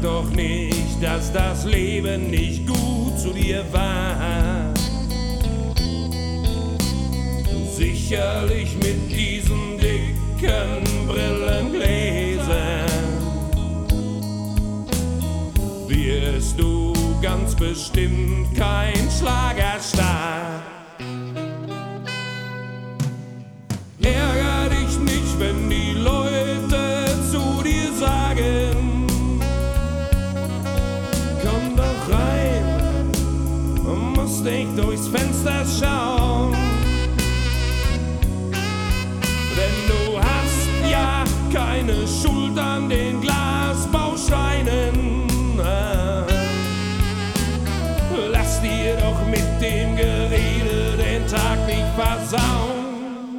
doch nicht, dass das Leben nicht gut zu dir war. Sicherlich mit diesen dicken Brillengläsern wirst du ganz bestimmt kein Schlagerstar. Ärger dich nicht, wenn die Leute zu dir sagen: Komm doch rein, musst nicht durchs Fenster schauen. Denn du hast ja keine Schuld an den Glasbausteinen. Lass dir doch mit dem Gerede den Tag nicht versauen.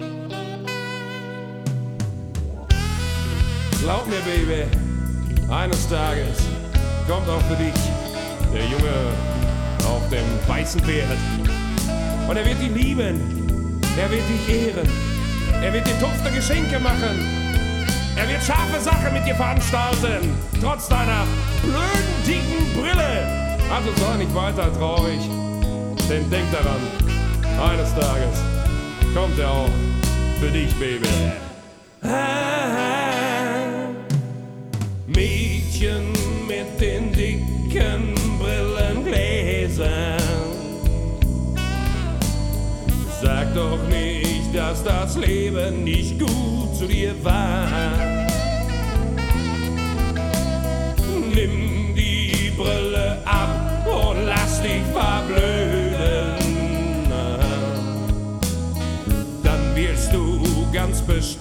Glaub mir, Baby, eines Tages kommt auch für dich der Junge auf dem weißen Pferd. Und er wird dich lieben, er wird dich ehren, er wird dir dufte Geschenke machen, er wird scharfe Sachen mit dir veranstalten, trotz deiner blöden, dicken Brille. Also sei nicht weiter traurig, denn denk daran, eines Tages kommt er auch für dich, Baby. Mädchen mit den dicken Brillengläsern, sag doch nicht, dass das Leben nicht gut zu dir war. Nimm die Brille ab und lass dich verblöden, dann wirst du ganz bestimmt